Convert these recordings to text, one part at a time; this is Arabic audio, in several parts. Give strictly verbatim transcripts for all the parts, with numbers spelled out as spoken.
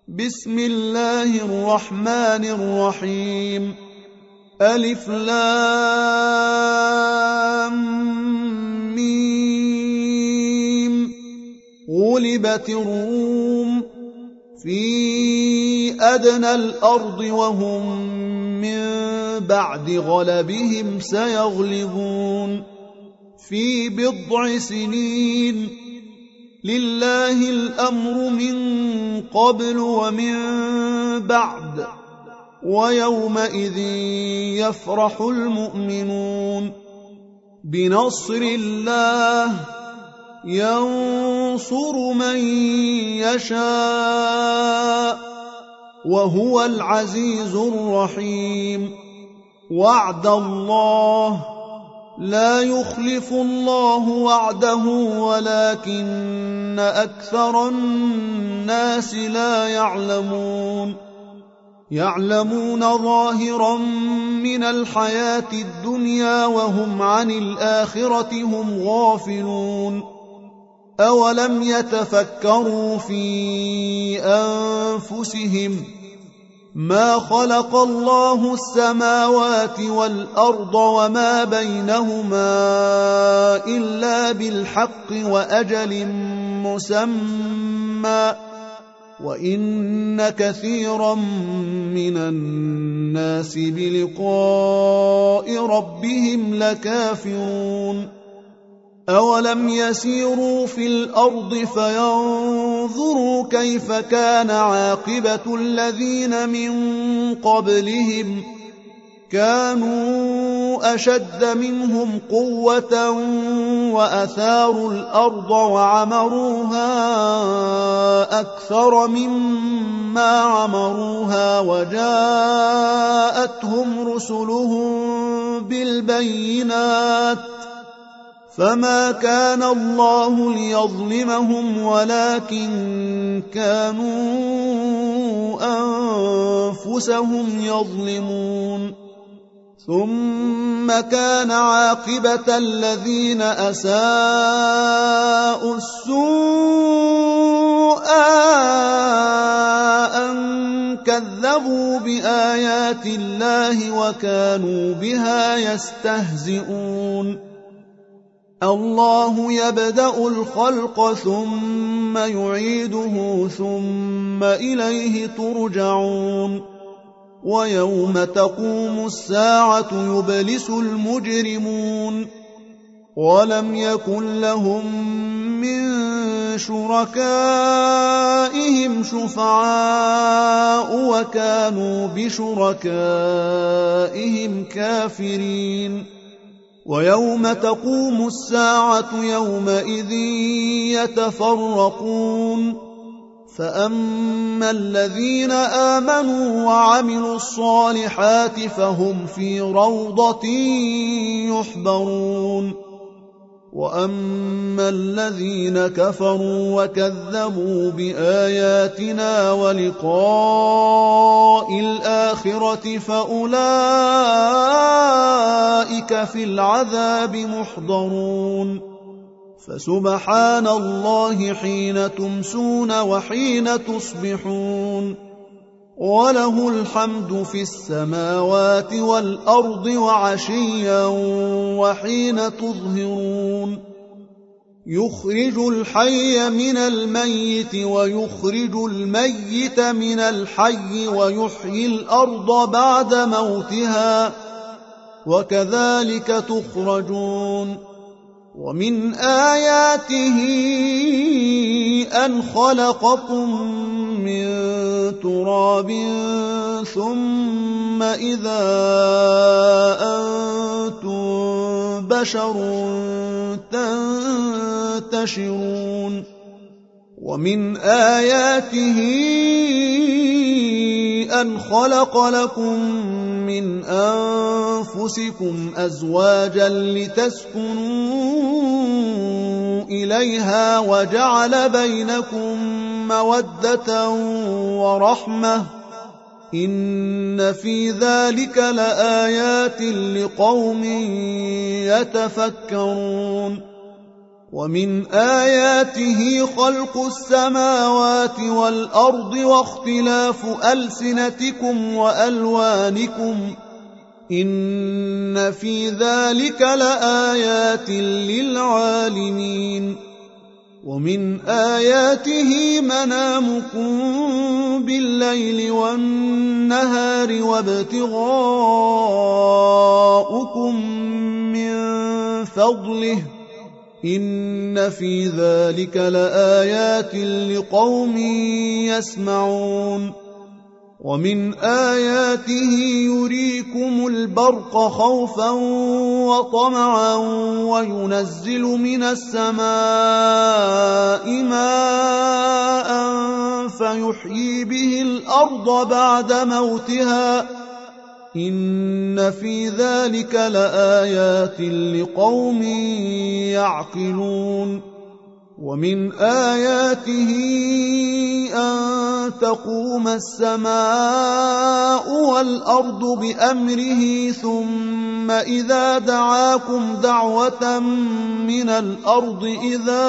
بسم الله الرحمن الرحيم. ألف لام ميم. غلبت الروم في أدنى الأرض وهم من بعد غلبهم سيغلبون في بضع سنين. لله الأمر من قبل ومن بعد ويومئذ يفرح المؤمنون بنصر الله ينصر من يشاء وهو العزيز الرحيم. وعد الله لا يخلف الله وعده ولكن أكثر الناس لا يعلمون. يعلمون ظاهرا من الحياة الدنيا وهم عن الآخرة هم غافلون. أولم يتفكروا في أنفسهم ما خلق الله السماوات والأرض وما بينهما إلا بالحق وأجل مسمى وإن كثيرا من الناس بلقاء ربهم لكافرون. أولم يسيروا في الأرض فينظروا كيف كان عاقبة الذين من قبلهم كانوا أشد منهم قوة وأثاروا الأرض وعمروها أكثر مما عمروها وجاءتهم رسلهم بالبينات فما كان الله ليظلمهم ولكن كانوا أنفسهم يظلمون. ثم كان عاقبة الذين أساءوا السوء أن كذبوا بآيات الله وكانوا بها يستهزئون. الله يبدأ الخلق ثم يعيده ثم إليه ترجعون. ويوم تقوم الساعة يبلس المجرمون ولم يكن لهم من شركائهم شفعاء وكانوا بشركائهم كافرين. ويوم تقوم الساعة يومئذ يتفرقون فأما الذين آمنوا وعملوا الصالحات فهم في روضة يحبرون. وأما الذين كفروا وكذبوا بآياتنا ولقاء الآخرة فأولئك في العذاب محضرون. فسبحان الله حين تمسون وحين تصبحون وله الحمد في السماوات والأرض وعشيا وحين تظهرون. يخرج الحي من الميت ويخرج الميت من الحي ويحيي الأرض بعد موتها وكذلك تخرجون. ومن آياته أن خلقكم من تراب ثم إذا أنتم بشر تنتشرون. ومن آياته أن خلق لكم من أنفسكم أزواجا لتسكنوا إليها وجعل بينكم مودة ورحمة إن في ذلك لآيات لقوم يتفكرون. ومن آياته خلق السماوات والأرض واختلاف ألسنتكم وألوانكم إن في ذلك لآيات للعالمين ومن آياته منامكم بالليل والنهار وابتغاؤكم من فضله إن في ذلك لآيات لقوم يسمعون ومن آياته يريكم البرق خوفا وطمعا وينزل من السماء ماء فيحيي به الأرض بعد موتها إن في ذلك لآيات لقوم يعقلون ومن آياته أن تقوم السماء والأرض بأمره ثم إذا دعاكم دعوة من الأرض إذا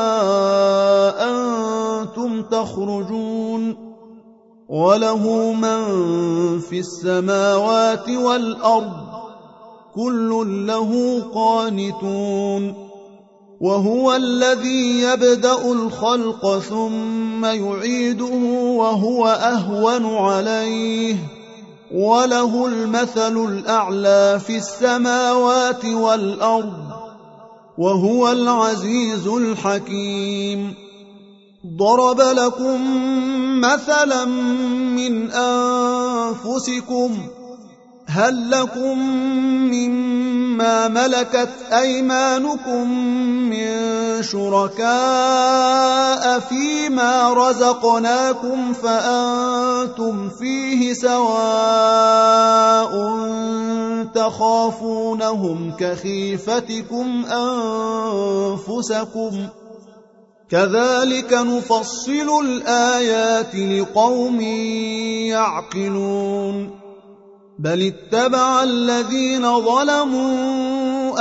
أنتم تخرجون وله من في السماوات والأرض كل له قانتون وهو الذي يبدأ الخلق ثم يعيده وهو أهون عليه وله المثل الأعلى في السماوات والأرض وهو العزيز الحكيم ضرب لكم مثلا من أنفسكم هل لكم مما ملكت أيمانكم من شركاء فيما رزقناكم فأنتم فيه سواء تخافونهم كخيفتكم أنفسكم كذلك نفصل الآيات لقوم يعقلون بل اتبع الذين ظلموا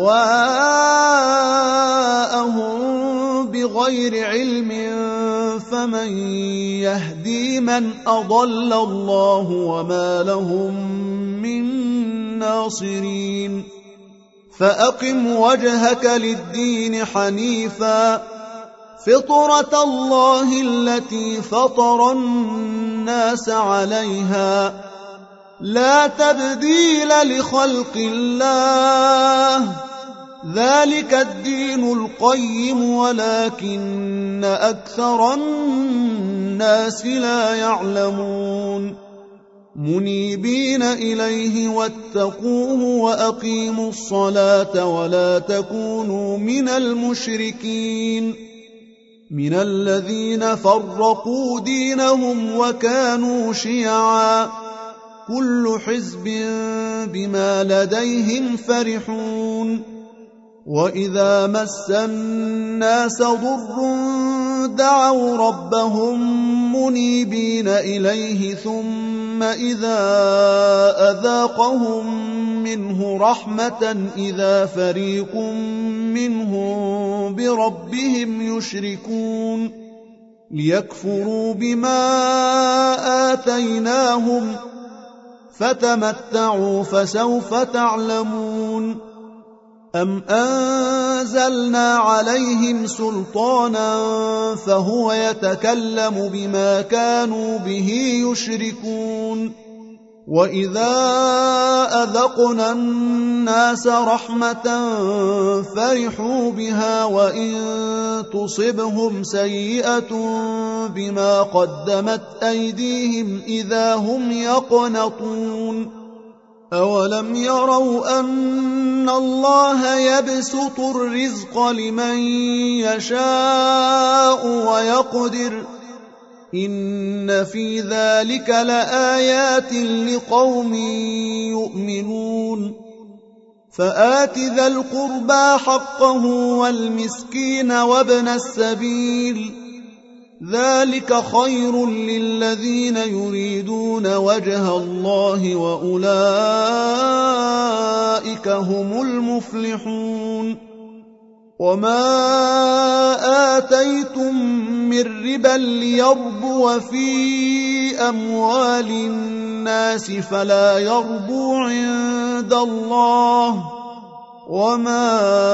أهواءهم بغير علم فمن يهدي من أضل الله وما لهم من ناصرين فأقم وجهك للدين حنيفا فطرة الله التي فطر الناس عليها لا تبديل لخلق الله ذلك الدين القيم ولكن أكثر الناس لا يعلمون منيبين إليه واتقوه وأقيموا الصلاة ولا تكونوا من المشركين من الذين فرقوا دينهم وكانوا شيعا كل حزب بما لديهم فرحون وإذا مس الناس ضر دعوا ربهم منيبين إليه ثم إذا أذاقهم منه رحمة إذا فريق منهم بربهم يشركون ليكفروا بما آتيناهم فتمتعوا فسوف تعلمون أم أنزلنا عليهم سلطانا فهو يتكلم بما كانوا به يشركون وإذا أذقنا الناس رحمة فرحوا بها وإن تصبهم سيئة بما قدمت أيديهم إذا هم يقنطون أولم يروا أن الله يبسط الرزق لمن يشاء ويقدر إن في ذلك لآيات لقوم يؤمنون فآت ذا القربى حقه والمسكين وابن السبيل ذلك خير للذين يريدون وجه الله وأولئك هم المفلحون وما آتيتم من ربا ليربو في أموال الناس فلا يربو عند الله، وما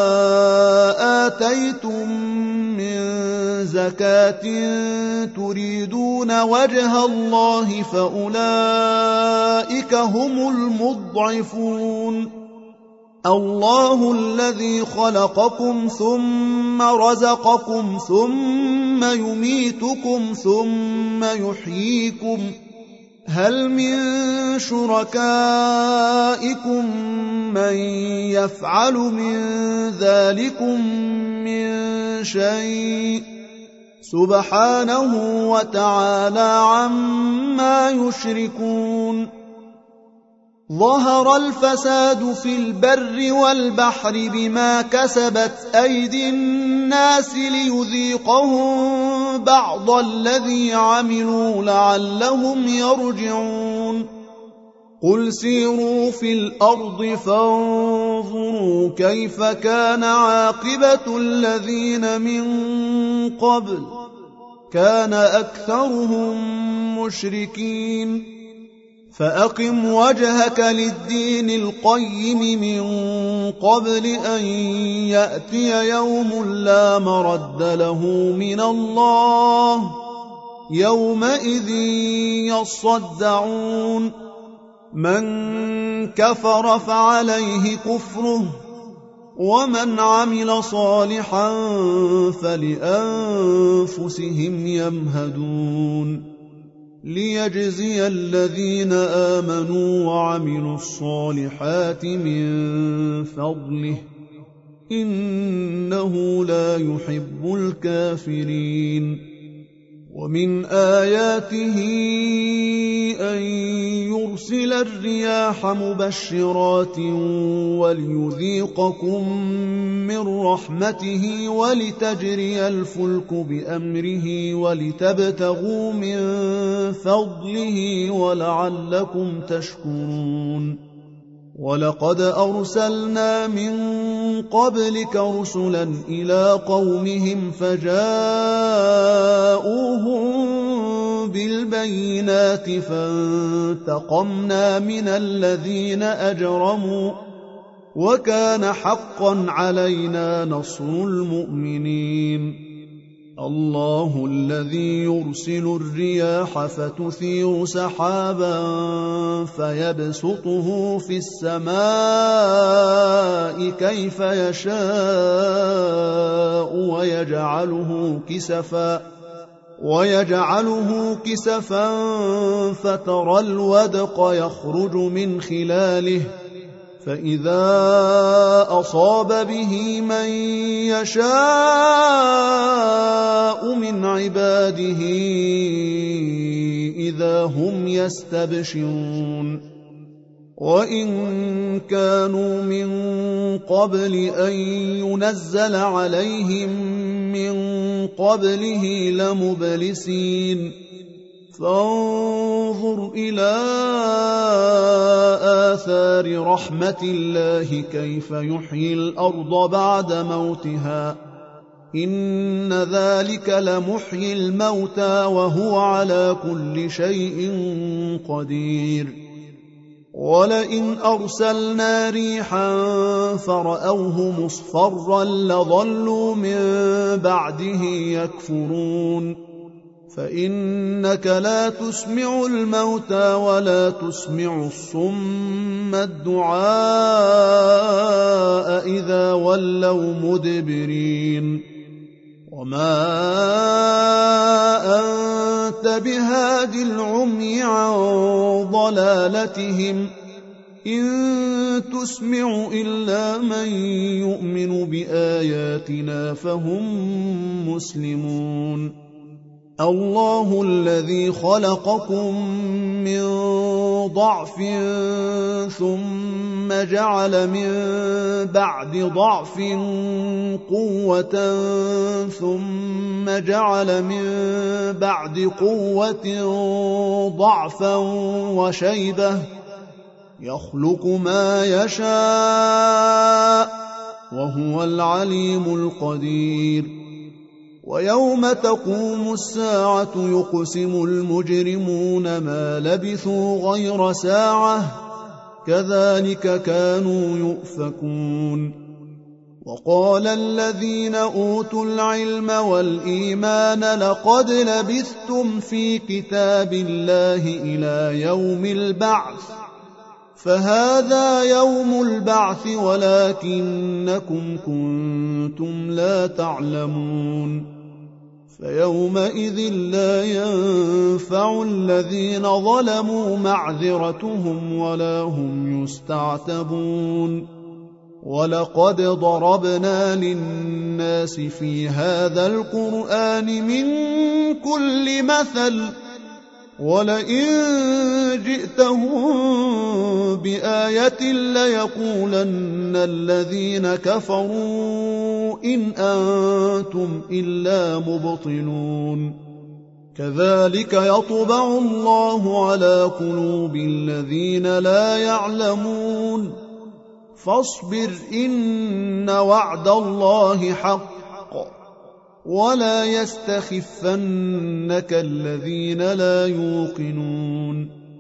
آتيتم من زكاة تريدون وجه الله فأولئك هم المضعفون. الله الذي خلقكم ثم رزقكم ثم يميتكم ثم يحييكم، هل من شركائكم من يفعل من ذلكم من شيء؟ سبحانه وتعالى عما يشركون. ظهر الفساد في البر والبحر بما كسبت أيدي الناس ليذيقهم بعض الذي عملوا لعلهم يرجعون. قل سيروا في الأرض فانظروا كيف كان عاقبة الذين من قبل، كان أكثرهم مشركين. فأقم وجهك للدين القيم من قبل أن يأتي يوم لا مرد له من الله، يومئذ يصدعون. من كفر فعليه كفره، ومن عمل صالحا فلأنفسهم يمهدون، ليجزي الذين آمنوا وعملوا الصالحات من فضله، إنه لا يحب الكافرين. ومن آياته أن يرسل الرياح مبشرات وليذيقكم من رحمته ولتجري الفلك بأمره ولتبتغوا من فضله ولعلكم تشكرون. ولقد أرسلنا من قبلك رسلا إلى قومهم فجاءوهم بالبينات فانتقمنا من الذين أجرموا، وكان حقا علينا نصر المؤمنين. الله الذي يرسل الرياح فتثير سحابا فيبسطه في السماء كيف يشاء ويجعله كسفا ويجعله كسفا فترى الودق يخرج من خلاله، فإذا أصاب به من يشاء من عباده إذا هم يستبشرون. وإن كانوا من قبل أن ينزل عليهم من قبله لمبلسين. فانظر إلى آثار رحمة الله كيف يحيي الأرض بعد موتها، إن ذلك لمحيي الموتى وهو على كل شيء قدير. ولئن أرسلنا ريحا فرأوه مصفرا لظلوا من بعده يكفرون. فإنك لا تسمع الموتى ولا تسمع الصم الدعاء إذا ولوا مدبرين. وما أنت بهاد العمي عن ضلالتهم، إن تسمع إلا من يؤمن بآياتنا فهم مسلمون. الله الذي خلقكم من ضعف ثم جعل من بعد ضعف قوة ثم جعل من بعد قوة ضعفا وشيبة، يخلق ما يشاء وهو العليم القدير ويوم تقوم الساعة يقسم المجرمون ما لبثوا غير ساعة كذلك كانوا يؤفكون وقال الذين أوتوا العلم والإيمان لقد لبثتم في كتاب الله إلى يوم البعث فهذا يوم البعث ولكنكم كنتم لا تعلمون فيومئذ لا ينفع الذين ظلموا معذرتهم ولا هم يستعتبون ولقد ضربنا للناس في هذا القرآن من كل مثل ولئن جئتهم بآية ليقولن الذين كفروا إن أنتم إلا مبطلون كذلك يطبع الله على قلوب الذين لا يعلمون فاصبر إن وعد الله حق ولا يستخفنك الذين لا يوقنون